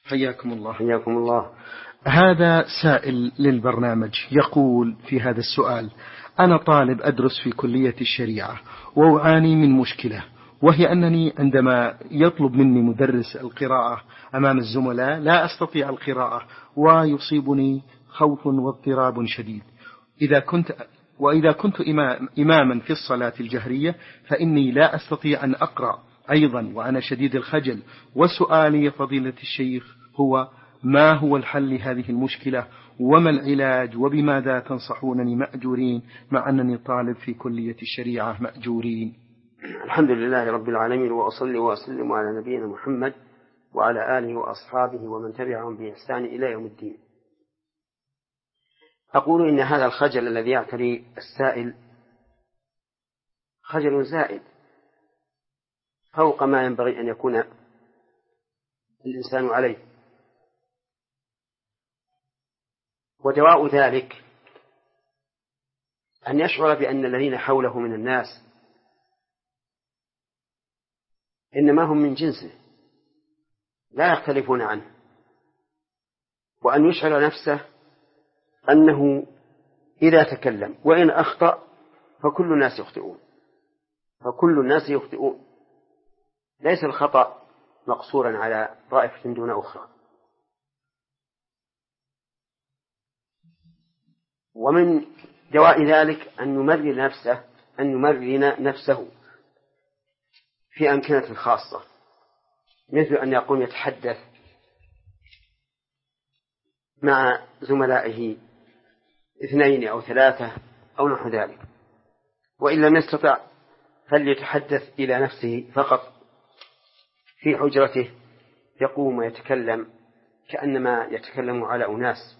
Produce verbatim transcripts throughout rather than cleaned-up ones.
حياكم الله. حياكم الله. هذا سائل للبرنامج يقول في هذا السؤال: أنا طالب أدرس في كلية الشريعة وأعاني من مشكلة، وهي أنني عندما يطلب مني مدرس القراءة أمام الزملاء لا أستطيع القراءة، ويصيبني خوف واضطراب شديد. إذا كنت وإذا كنت إماما في الصلاة الجهرية فإني لا أستطيع أن أقرأ أيضا وأنا شديد الخجل. وسؤالي يا فضيلة الشيخ هو: ما هو الحل لهذه المشكلة، وما العلاج، وبماذا تنصحونني مأجورين مع أنني طالب في كلية الشريعة مأجورين؟ الحمد لله رب العالمين، وأصلي وأسلم على نبينا محمد وعلى آله وأصحابه ومن تبعهم بإحسان إلى يوم الدين. أقول إن هذا الخجل الذي يعتري السائل خجل زائد فوق ما ينبغي أن يكون الإنسان عليه، ودواء ذلك أن يشعر بأن الذين حوله من الناس إنما هم من جنسه لا يختلفون عنه، وأن يشعر نفسه أنه إذا تكلم وإن أخطأ فكل الناس يخطئون فكل الناس يخطئون ليس الخطأ مقصورا على طائفة دون أخرى. ومن دواء ذلك أن يمرن نفسه أن يمرن نفسه في أمكنة خاصة، مثل أن يقوم يتحدث مع زملائه اثنين أو ثلاثة أو نحو ذلك، وإن لم يستطع فليتحدث إلى نفسه فقط في حجرته، يقوم ويتكلم كأنما يتكلم على أناس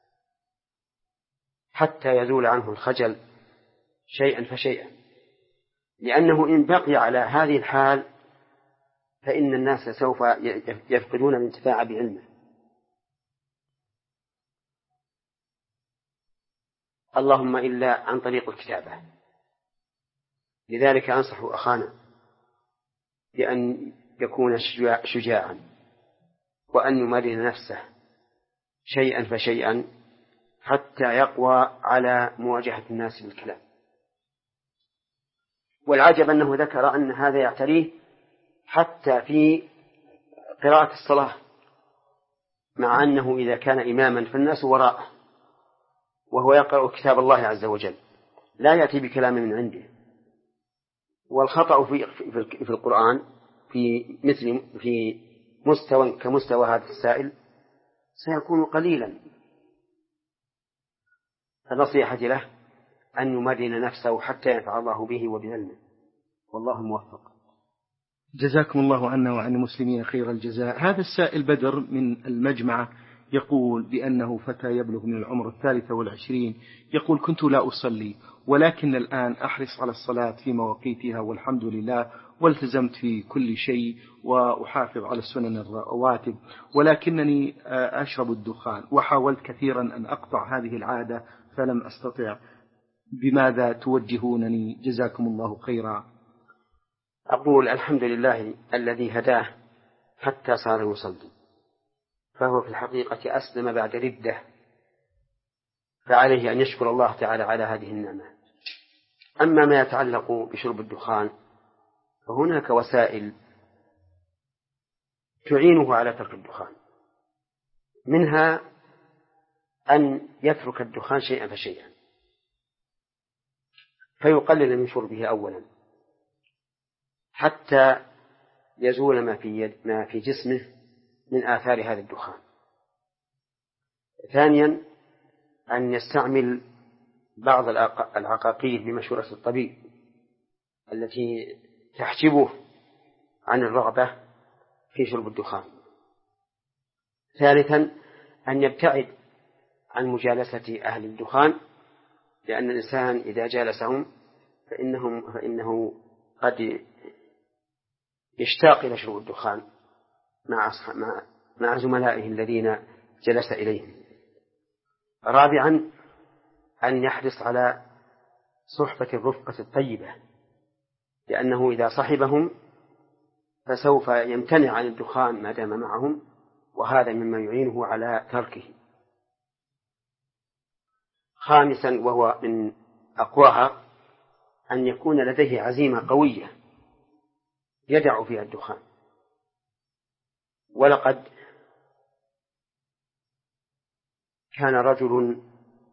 حتى يزول عنه الخجل شيئا فشيئا، لأنه إن بقي على هذه الحال فإن الناس سوف يفقدون الانتفاع بعلمه. اللهم إلا عن طريق الكتابة. لذلك أنصح أخانا بأن يكون شجاعا وأن يمرن نفسه شيئا فشيئا حتى يقوى على مواجهة الناس بالكلام. والعجب أنه ذكر أن هذا يعتريه حتى في قراءة الصلاة، مع أنه إذا كان إماما فالناس وراءه وهو يقرأ كتاب الله عز وجل لا يأتي بكلام من عنده. والخطأ في في القرآن في مثل في مستوى كمستوى هذا السائل سيكون قليلا. فنصيحة له أن يمرن نفسه حتى ينفع الله به وبعلمه، والله موفق. جزاكم الله عنا وعن المسلمين خير الجزاء. هذا السائل بدر من المجمعة يقول بأنه فتى يبلغ من العمر الثالثة والعشرين، يقول: كنت لا أصلي ولكن الآن أحرص على الصلاة في مواقيتها والحمد لله، والتزمت في كل شيء وأحافظ على السنن الرواتب، ولكنني أشرب الدخان وحاولت كثيرا أن أقطع هذه العادة فلم أستطع. بماذا توجهونني جزاكم الله خيرا؟ أقول الحمد لله الذي هداه حتى صار يصلي، فهو في الحقيقة أسلم بعد ردة، فعليه أن يشكر الله تعالى على هذه النعمة. أما ما يتعلق بشرب الدخان فهناك وسائل تعينه على ترك الدخان، منها أن يترك الدخان شيئا فشيئا، فيقلل من شربه أولا حتى يزول ما في, يد ما في جسمه من آثار هذا الدخان. ثانيا أن يستعمل بعض العقاقير بمشورة الطبيب التي تحجبه عن الرغبة في شرب الدخان. ثالثا أن يبتعد عن مجالسة أهل الدخان، لأن الإنسان إذا جالسهم فإنهم فإنه قد يشتاق إلى شرب الدخان مع مع مع زملائه الذين جلس إليهم. رابعا أن يحرص على صحبة الرفقة الطيبة، لأنه إذا صحبهم فسوف يمتنع عن الدخان ما دام معهم، وهذا مما يعينه على تركه. خامسا وهو من أقواها أن يكون لديه عزيمة قوية يدع فيها الدخان. ولقد كان رجل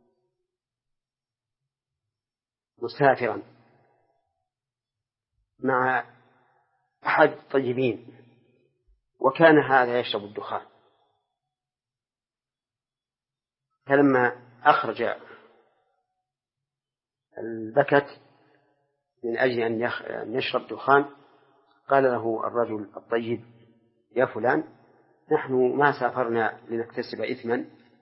مسافرا مع أحد الطيبين، وكان هذا يشرب الدخان، فلما أخرج البكت من أجل أن يشرب دخان قال له الرجل الطيب: يا فلان، نحن ما سافرنا لنكتسب إثما،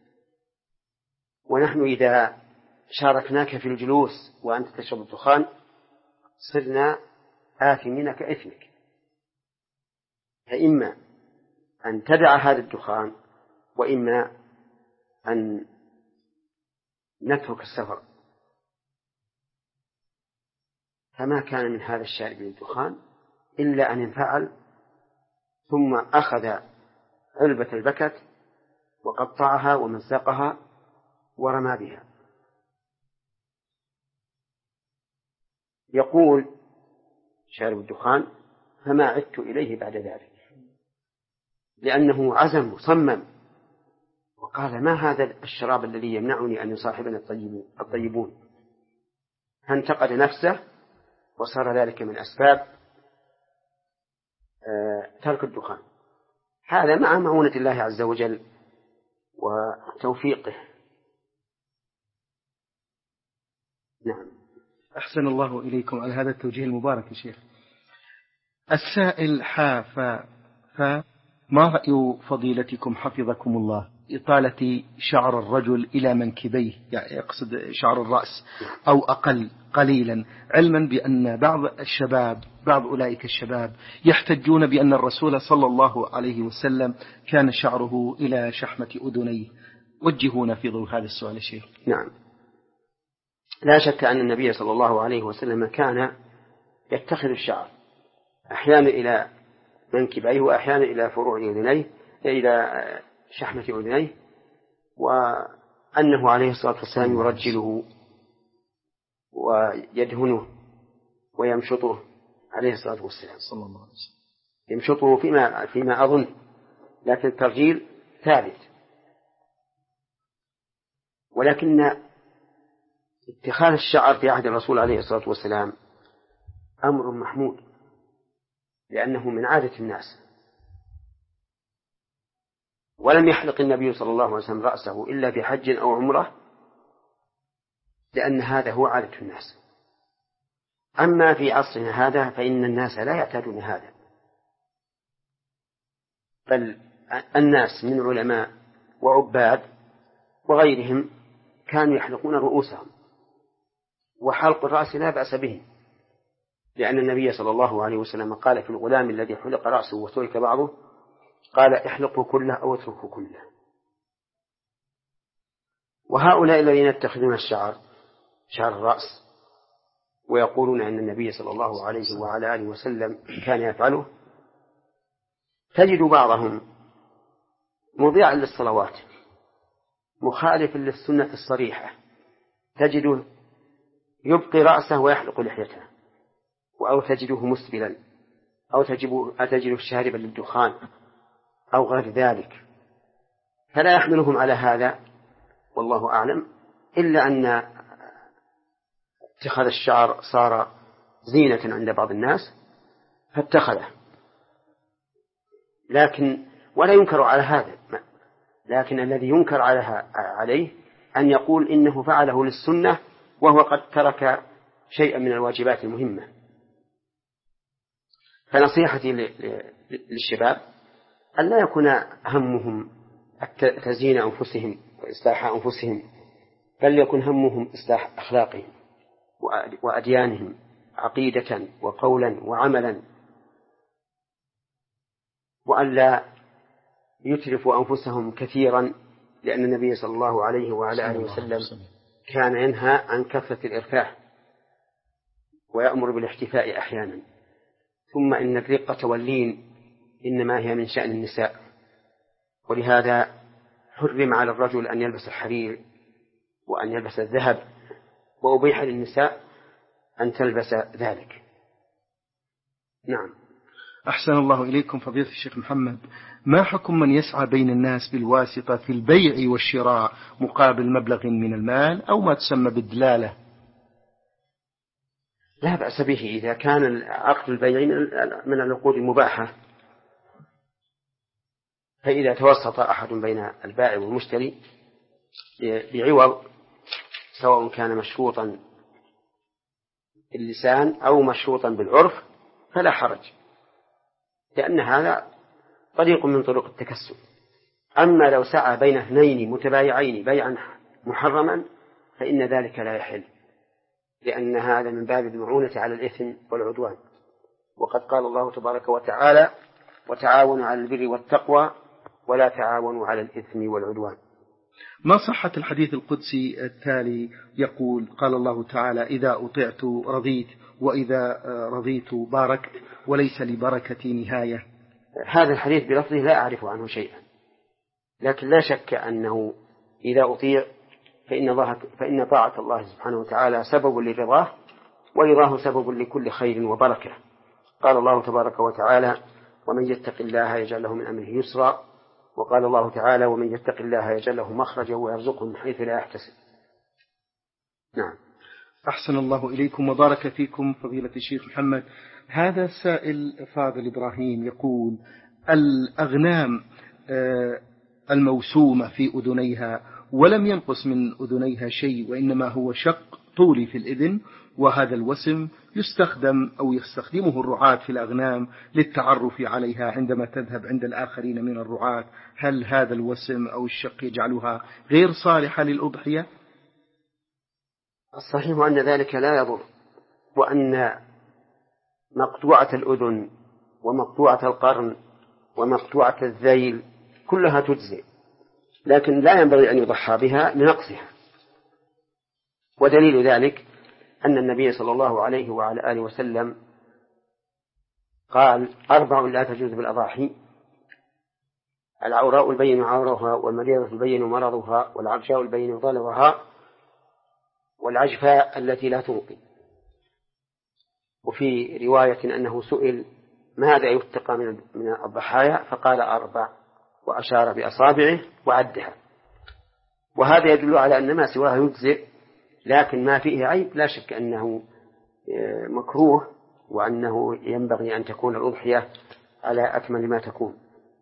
ونحن إذا شاركناك في الجلوس وأنت تشرب الدخان صرنا آثمين كإثمك، فإما أن تدع هذا الدخان وإما أن نترك السفر. فما كان من هذا الشارب للدخان إلا أن انفعل، ثم أخذ علبة البكت وقطعها ومزقها ورمى بها. يقول شارب الدخان: فما عدت إليه بعد ذلك، لأنه عزم وصمم وقال: ما هذا الشراب الذي يمنعني أن يصاحبني الطيبون. فانتقد نفسه، وصار ذلك من أسباب ترك الدخان. هذا مع معونة الله عز وجل وتوفيقه. نعم. أحسن الله إليكم على هذا التوجيه المبارك يا شيخ. السائل حافا فما رأي فضيلتكم حفظكم الله إطالة شعر الرجل إلى منكبيه، يعني يقصد شعر الرأس، أو أقل قليلا، علما بأن بعض الشباب بعض أولئك الشباب يحتجون بأن الرسول صلى الله عليه وسلم كان شعره إلى شحمة أذنيه. وجهونا في ضوء هذا السؤال يا شيخ. نعم، لا شك أن النبي صلى الله عليه وسلم كان يتخذ الشعر أحيانا إلى منكبيه وأحيانا إلى فروع أذنيه، إلى شحمة أذنيه، وأنه عليه الصلاة والسلام يرجله ويدهنه ويمشطه عليه الصلاة والسلام صلى الله عليه وسلم، يمشطه فيما, فيما أظن، لكن الترجيل ثابت. ولكن اتخاذ الشعر في عهد الرسول عليه الصلاة والسلام أمر محمود، لأنه من عادة الناس، ولم يحلق النبي صلى الله عليه وسلم رأسه إلا في حج أو عمرة، لأن هذا هو عادة الناس. أما في عصرنا هذا فإن الناس لا يعتادون هذا، بل الناس من علماء وعباد وغيرهم كانوا يحلقون رؤوسهم، وحلق الرأس لا بأس به، لأن النبي صلى الله عليه وسلم قال في الغلام الذي حلق رأسه وترك بعضه: قال احلقوا كله أو اتركوا كله. وهؤلاء الذين يتخذون الشعر شعر الرأس ويقولون أن النبي صلى الله عليه وعلى آله وسلم كان يفعله، تجد بعضهم مضيعا للصلوات مخالف للسنة الصريحة، تجده يبقي رأسه ويحلق لحيته، أو تجده مسبلا، أو تجده شاربا للدخان أو غير ذلك، فلا يحملهم على هذا والله أعلم، إلا أن اتخاذ الشعر صار زينة عند بعض الناس فاتخذه، لكن ولا ينكر على هذا، لكن الذي ينكر عليه أن يقول إنه فعله للسنة وهو قد ترك شيئا من الواجبات المهمة. فنصيحتي للشباب أن لا يكون همهم تزيين أنفسهم وإصلاح أنفسهم، بل يكن همهم إصلاح أخلاقهم وأديانهم عقيدة وقولا وعملا، وأن لا يترفوا أنفسهم كثيرا، لأن النبي صلى الله عليه وعلى آله وسلم كان ينهى عن كثرة الإرفاع ويأمر بالاحتفاء أحيانا. ثم إن الرقة واللين إنما هي من شأن النساء، ولهذا حرم على الرجل أن يلبس الحرير وأن يلبس الذهب، وأبيح للنساء أن تلبس ذلك. نعم. أحسن الله إليكم فضيلة الشيخ محمد، ما حكم من يسعى بين الناس بالواسطة في البيع والشراء مقابل مبلغ من المال أو ما تسمى بالدلالة؟ لا بأس به إذا كان عقد البيع من العقود المباحة، فإذا توسط أحد بين البائع والمشتري بعوض سواء كان مشروطا باللسان أو مشروطا بالعرف فلا حرج، لأن هذا طريق من طرق التكسب. أما لو سعى بين اثنين متبايعين بيعا محرما فإن ذلك لا يحل، لأن هذا من باب المعونة على الإثم والعدوان. وقد قال الله تبارك وتعالى: وتعاونوا على البر والتقوى ولا تعاونوا على الإثم والعدوان. ما صحة الحديث القدسي التالي يقول: قال الله تعالى: إذا أطعت رضيت وإذا رضيت باركت وليس لبركتي نهاية؟ هذا الحديث بلفظه لا أعرف عنه شيئا، لكن لا شك أنه إذا أطيع فإن, الله فإن طاعة الله سبحانه وتعالى سبب لرضاه، ورضاه سبب لكل خير وبركة. قال الله تبارك وتعالى: ومن يتق الله يجعل له من أمره يسرا. وقال الله تعالى: ومن يتق الله يجعل له مخرجا ويرزقه من حيث لا يحتسب. نعم. أحسن الله إليكم وبارك فيكم فضيلة الشيخ محمد. هذا السائل فاضل إبراهيم يقول: الأغنام الموسومة في أذنيها ولم ينقص من أذنيها شيء، وإنما هو شق طولي في الإذن، وهذا الوسم يستخدم أو يستخدمه الرعاة في الأغنام للتعرف عليها عندما تذهب عند الآخرين من الرعاة، هل هذا الوسم أو الشق يجعلها غير صالحة للأضحية؟ الصحيح أن ذلك لا يضر، وأن مقطوعة الأذن ومقطوعة القرن ومقطوعة الذيل كلها تجزئ، لكن لا ينبغي أن يضحى بها لنقصها. ودليل ذلك أن النبي صلى الله عليه وعلى آله وسلم قال: أربع لا تجوز بالأضاحي: العوراء البين عورها، والمريضة البين مرضها، والعرجاء البين ضلعها، والعجفاء التي لا تنقي. وفي رواية أنه سئل: ماذا يتقى من الضحايا؟ فقال: أربع، وأشار بأصابعه وعدها. وهذا يدل على أن ما سواه يجزئ، لكن ما فيه عيب لا شك أنه مكروه، وأنه ينبغي أن تكون الأضحية على أكمل ما تكون.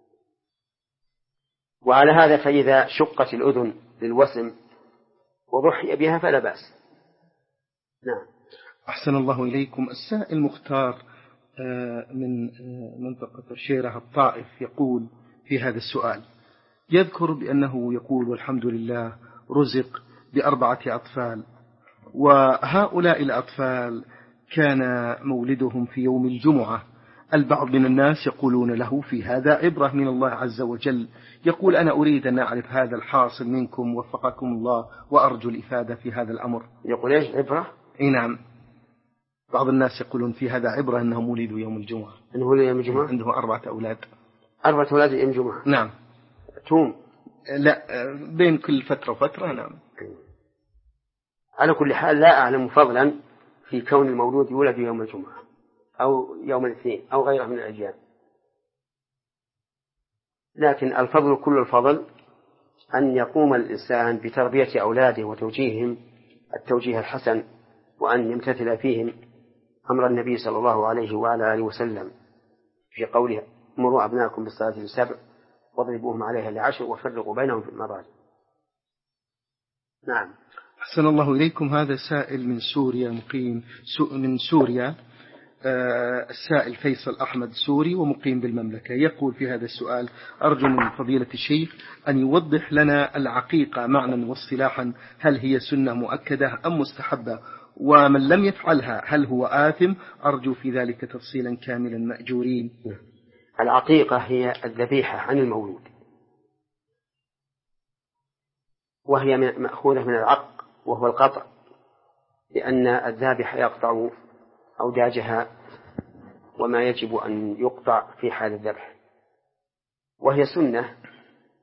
وعلى هذا فإذا شقت الأذن للوسم وضحي بها فلا بأس. نعم. أحسن الله إليكم. السائل مختار من منطقة الشيرة الطائف يقول في هذا السؤال: يذكر بأنه يقول: والحمد لله رزق بأربعة أطفال، وهؤلاء الأطفال كان مولدهم في يوم الجمعة. البعض من الناس يقولون له في هذا عبرة من الله عز وجل. يقول: أنا أريد أن أعرف هذا الحاصل منكم وفقكم الله، وأرجو الإفادة في هذا الأمر. يقول إيش عبرة؟ إيه نعم، بعض الناس يقولون في هذا عبرة أنهم ولدوا يوم الجمعة. أنه ولد يوم الجمعة؟ عنده أربعة أولاد. أربعة أولاد يوم الجمعة؟ نعم. توم؟ لا، بين كل فترة وفترة. نعم. على كل حال لا أعلم فضلا في كون المولود يولد يوم الجمعة أو يوم الاثنين أو غيره من الأيام، لكن الفضل كل الفضل أن يقوم الإنسان بتربية أولاده وتوجيههم التوجيه الحسن، وأن يمتثل فيهم أمر النبي صلى الله عليه وعلى آله وسلم في قوله: مروا أبناءكم بالصلاة لسبع واضربوهم عليها لعشر وفرقوا بينهم في المضاجع. نعم. أحسن الله إليكم. هذا سائل من سوريا، مقيم من سوريا، السائل فيصل أحمد سوري ومقيم بالمملكة. يقول في هذا السؤال: أرجو من فضيلة الشيخ أن يوضح لنا العقيقة معنى واصطلاحا، هل هي سنة مؤكدة أم مستحبة؟ ومن لم يفعلها هل هو آثم؟ أرجو في ذلك تفصيلا كاملا مأجورين. العقيقة هي الذبيحة عن المولود، وهي مأخوذة من العق وهو القطع، لأن الذابح يقطع أوداجها وما يجب أن يقطع في حال الذبح، وهي سنة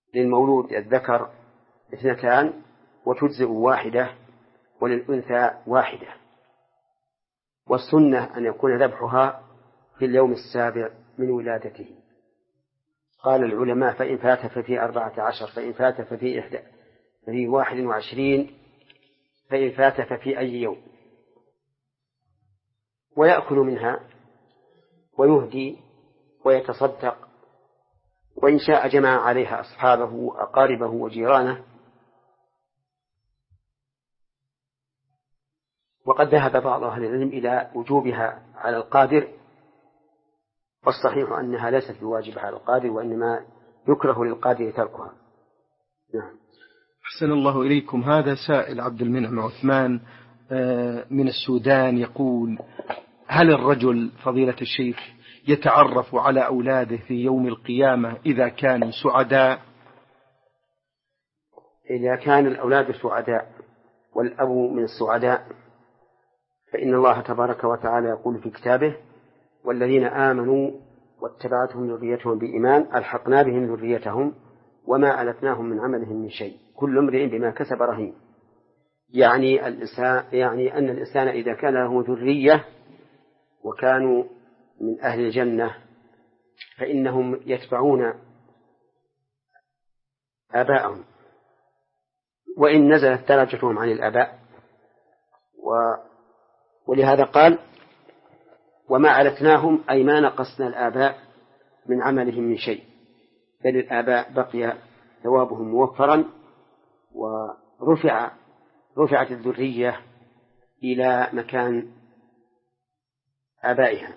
للمولود الذكر اثنتان وتجزئ واحدة وللأنثى واحدة، والسنة أن يكون ذبحها في اليوم السابع من ولادته. قال العلماء فإن فات ففي أربعة عشر، فإن فات ففي إحدى، ففي واحد وعشرين، فإن فات ففي أي يوم، ويأكل منها ويهدي ويتصدق، وإن شاء جمع عليها أصحابه وأقاربه وجيرانه. وقد ذهب بعض أهل العلم إلى وجوبها على القادر، والصحيح أنها ليست بواجبة على القادر، وإنما يكره للقادر تركها. نعم. أحسن الله إليكم. هذا سائل عبد المنعم عثمان من السودان يقول: هل الرجل فضيلة الشيخ يتعرف على أولاده في يوم القيامة إذا كانوا سعداء؟ إذا كان الأولاد سعداء والأب من السعداء فإن الله تبارك وتعالى يقول في كتابه: والذين آمنوا واتبعتهم ذريتهم بإيمان ألحقنا بهم ذريتهم وما ألتناهم من عملهم من شيء كل امرئ بما كسب رهين. يعني الإنسان يعني أن الإنسان إذا كان له ذرية وكانوا من أهل الجنة فإنهم يتبعون آباءهم وإن نزلت درجتهم عن الآباء. و ولهذا قال: وما ألتناهم أي ما نقصنا الآباء من عملهم من شيء، بل الآباء بقي ثوابهم موفرا، ورفع رفعت الذرية إلى مكان آبائها.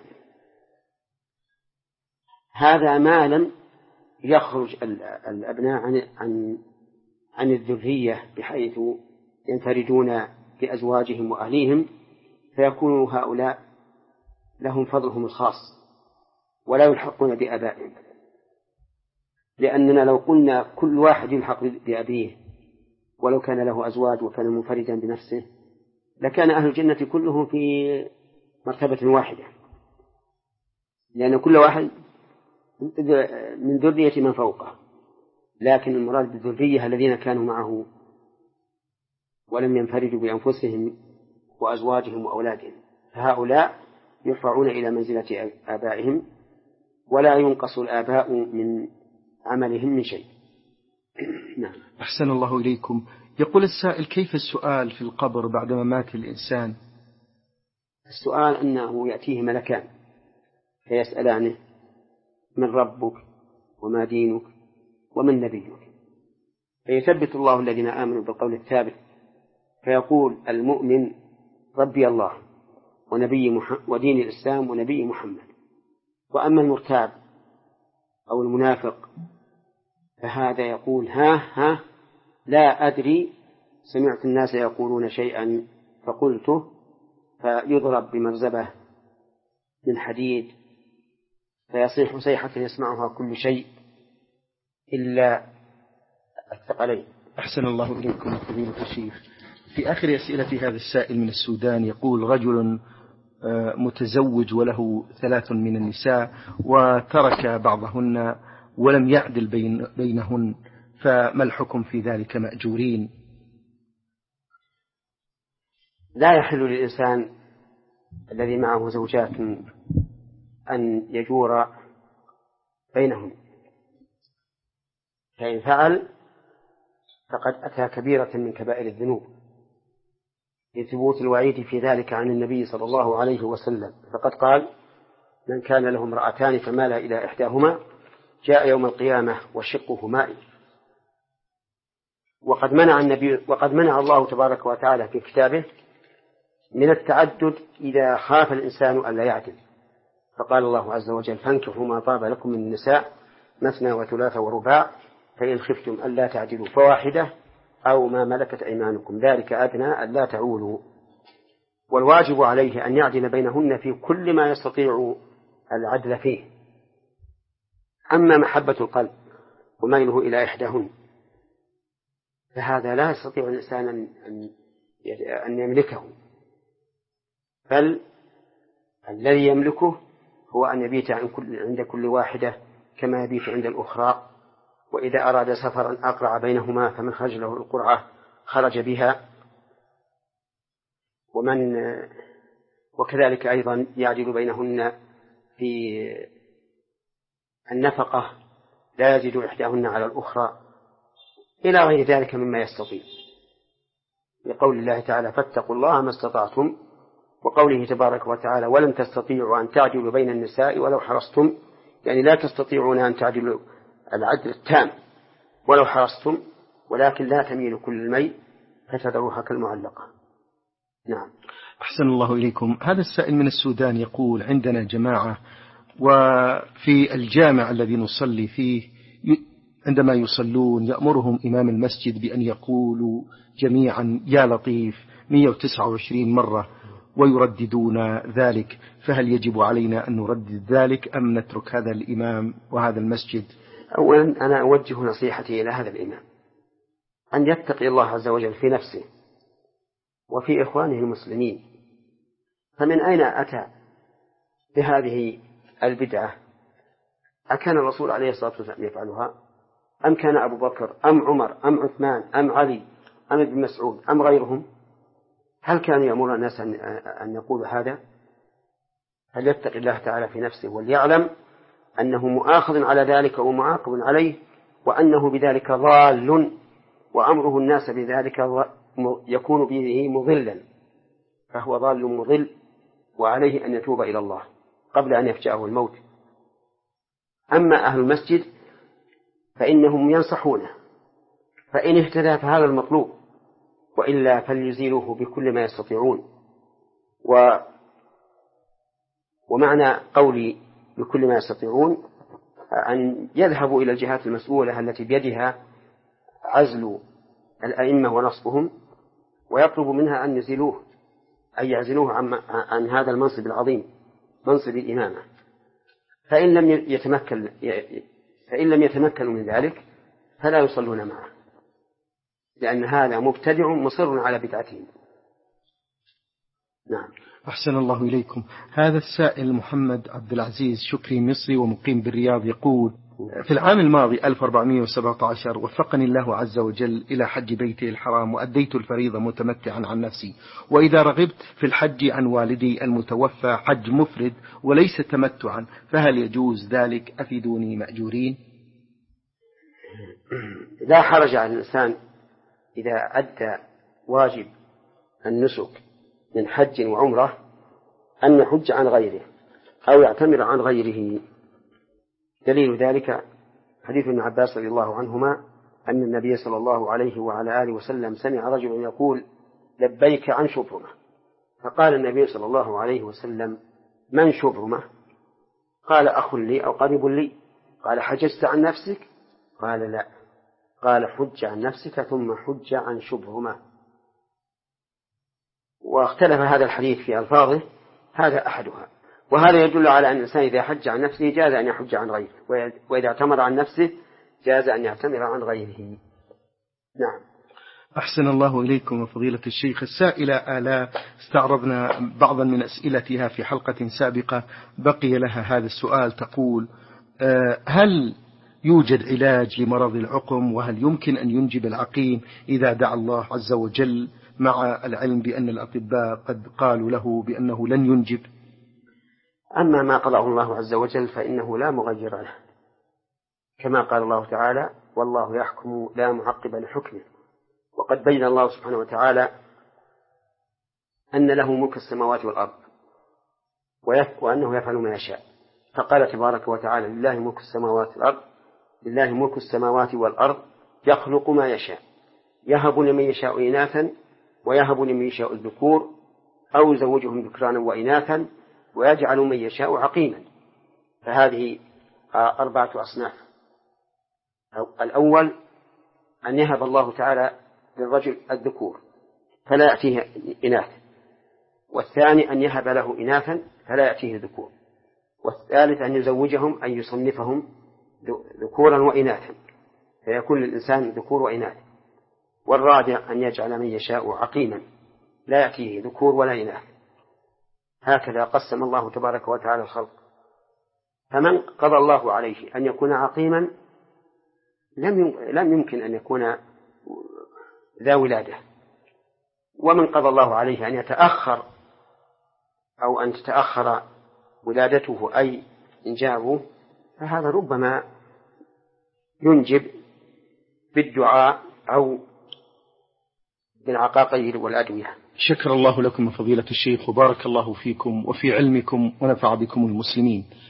هذا ما لم يخرج الأبناء عن عن عن الذرية بحيث ينفردون بأزواجهم وأهليهم، فيكون هؤلاء لهم فضلهم الخاص ولا يلحقون بآبائهم. لأننا لو قلنا كل واحد يلحق بأبيه ولو كان له أزواج وكان منفردا بنفسه لكان أهل الجنة كلهم في مرتبة واحدة، لأن كل واحد من ذرية من فوقه. لكن المراد بالذرية الذين كانوا معه ولم ينفردوا بأنفسهم وأزواجهم وأولادهم، فهؤلاء يرفعون إلى منزلة آبائهم ولا ينقص الآباء من عملهم من شيء. نعم. أحسن الله إليكم. يقول السائل: كيف السؤال في القبر بعدما مات الإنسان؟ السؤال أنه يأتيه ملكان فيسألانه: من ربك وما دينك ومن نبيك؟ فيثبت الله الذين آمنوا بالقول الثابت، فيقول المؤمن: ربي الله ونبي محمد ودين الإسلام ونبي محمد. وأما المرتاب أو المنافق فهذا يقول: ها ها لا أدري، سمعت الناس يقولون شيئا فقلته، فيضرب بمرزبة من حديد فيصيح صيحة يسمعها كل شيء إلا الثقلين. أحسن الله إليكم فضيلة الشيخ. في آخر أسئلة هذا السائل من السودان يقول: رجل متزوج وله ثلاث من النساء وترك بعضهن ولم يعدل بين بينهن، فما الحكم في ذلك؟ مأجورين؟ لا يحل للإنسان الذي معه زوجات أن يجور بينهم، فإن فعل فقد أتى كبيرة من كبائر الذنوب لثبوت الوعيد في ذلك عن النبي صلى الله عليه وسلم، فقد قال: من كان له امرأتان فمال إلى إحداهما جاء يوم القيامة وشقه مائل. وقد منع النبي وقد منع الله تبارك وتعالى في كتابه من التعدد إذا خاف الإنسان ألا يعدل، فقال الله عز وجل: فانكحوا ما طاب لكم من النساء مثنى وثلاث ورباع فإن خفتم ألا تعدلوا فواحدة أو ما ملكت أيمانكم ذلك أدنى ألا تعولوا. والواجب عليه أن يعدل بينهن في كل ما يستطيع العدل فيه. أما محبة القلب وميله إلى إحداهن فهذا لا يستطيع الإنسان أن يملكه، بل الذي يملكه هو أن يبيت عند كل واحدة كما يبيت عند الأخرى، وإذا أراد سفرا أقرع بينهما فمن خرج له القرعة خرج بها، ومن وكذلك أيضا يعدل بينهن في النفقة لا يزيد إحداهن على الأخرى إلى غير ذلك مما يستطيع، لقول الله تعالى فاتقوا الله ما استطعتم، وقوله تبارك وتعالى ولن تستطيعوا أن تعدلوا بين النساء ولو حرصتم، يعني لا تستطيعون أن تعدلوا العدل التام ولو حرصتم، ولكن لا تميلوا كل الميل فتذروها كالمعلقة. نعم. أحسن الله إليكم. هذا السائل من السودان يقول عندنا جماعة، وفي الجامع الذي نصلي فيه عندما يصلون يأمرهم إمام المسجد بأن يقولوا جميعا يا لطيف مئة وتسعة وعشرين مرة ويرددون ذلك، فهل يجب علينا أن نردد ذلك أم نترك هذا الإمام وهذا المسجد؟ أولا أنا أوجه نصيحتي إلى هذا الإمام أن يتقي الله عز وجل في نفسه وفي إخوانه المسلمين، فمن أين أتى بهذه البدعة؟ أكان الرسول عليه الصلاة والسلام يفعلها أم كان أبو بكر أم عمر أم عثمان أم علي أم ابن مسعود أم غيرهم؟ هل كان يأمر الناس أن يقولوا هذا؟ فليتق الله تعالى في نفسه وليعلم أنه مؤاخذ على ذلك ومعاقب عليه، وأنه بذلك ضال، وأمره الناس بذلك يكون به مضلا، فهو ضال مضل، وعليه أن يتوب إلى الله قبل أن يفجأه الموت. أما أهل المسجد فإنهم ينصحونه، فإن اهتدى فهذا المطلوب، وإلا فليزيلوه بكل ما يستطيعون. و ومعنى قولي بكل ما يستطيعون أن يذهبوا إلى الجهات المسؤولة التي بيدها عزل الأئمة ونصبهم، ويطلبوا منها أن يزيلوه، أن يعزلوه عن, عن هذا المنصب العظيم منصب الإمامة. فإن لم يتمكن فإن لم يتمكنوا من ذلك فلا يصلون معه، لأن هذا مبتدع مصر على بدعته. نعم. أحسن الله إليكم. هذا السائل محمد عبد العزيز شكري مصري ومقيم بالرياض يقول في العام الماضي ألف وأربعمائة وسبعة عشر وفقني الله عز وجل إلى حج بيته الحرام وأديت الفريضة متمتعا عن نفسي، وإذا رغبت في الحج عن والدي المتوفى حج مفرد وليس تمتعا فهل يجوز ذلك؟ أفيدوني مأجورين. لا حرج على الإنسان إذا أدى واجب النسك من حج وعمرة أن يحج عن غيره أو يعتمر عن غيره. دليل ذلك حديث ابن عباس رضي الله عنهما أن النبي صلى الله عليه وعلى آله وسلم سمع رجلا يقول لبيك عن شبرمة، فقال النبي صلى الله عليه وسلم من شبرمة؟ قال أخ لي أو قريب لي. قال حججت عن نفسك؟ قال لا. قال حج عن نفسك ثم حج عن شبرمة. واختلف هذا الحديث في ألفاظه، هذا أحدها، وهذا يدل على أن الإنسان إذا حج عن نفسه جاز أن يحج عن غيره، وإذا اعتمر عن نفسه جاز أن يعتمر عن غيره. نعم. أحسن الله إليكم وفضيلة الشيخ. السائلة آلاء استعرضنا بعضا من أسئلتها في حلقة سابقة، بقي لها هذا السؤال. تقول هل يوجد علاج لمرض العقم، وهل يمكن أن ينجب العقيم إذا دعا الله عز وجل، مع العلم بأن الأطباء قد قالوا له بأنه لن ينجب؟ أما ما قضاه الله عز وجل فإنه لا مغير له، كما قال الله تعالى والله يحكم لا معقب لحكمه. وقد بين الله سبحانه وتعالى أن له ملك السماوات والأرض وأنه يفعل ما يشاء، فقال تبارك وتعالى لله ملك السماوات والأرض لله ملك السماوات والأرض يخلق ما يشاء يهب لمن يشاء إناثا ويهب لمن يشاء الذكور أو يزوجهم ذكرانا وإناثا ويجعل من يشاء عقيما. فهذه أربعة أصناف. الأول أن يهب الله تعالى للرجل الذكور فلا يأتيه إناث، والثاني أن يهب له إناثا فلا يأتيه ذكور، والثالث أن يزوجهم أن يصنفهم ذكورا وإناثا فيكون للإنسان ذكور وإناث، والرابع أن يجعل من يشاء عقيما لا يأتيه ذكور ولا إناث. هكذا قسم الله تبارك وتعالى الخلق. فمن قضى الله عليه أن يكون عقيما لم لم يمكن أن يكون ذا ولادة. ومن قضى الله عليه أن يتأخر أو أن تتأخر ولادته أي إنجابه، فهذا ربما ينجب بالدعاء أو بالعقاقير والأدوية. شكر الله لكم فضيلة الشيخ، وبارك الله فيكم وفي علمكم ونفع بكم المسلمين.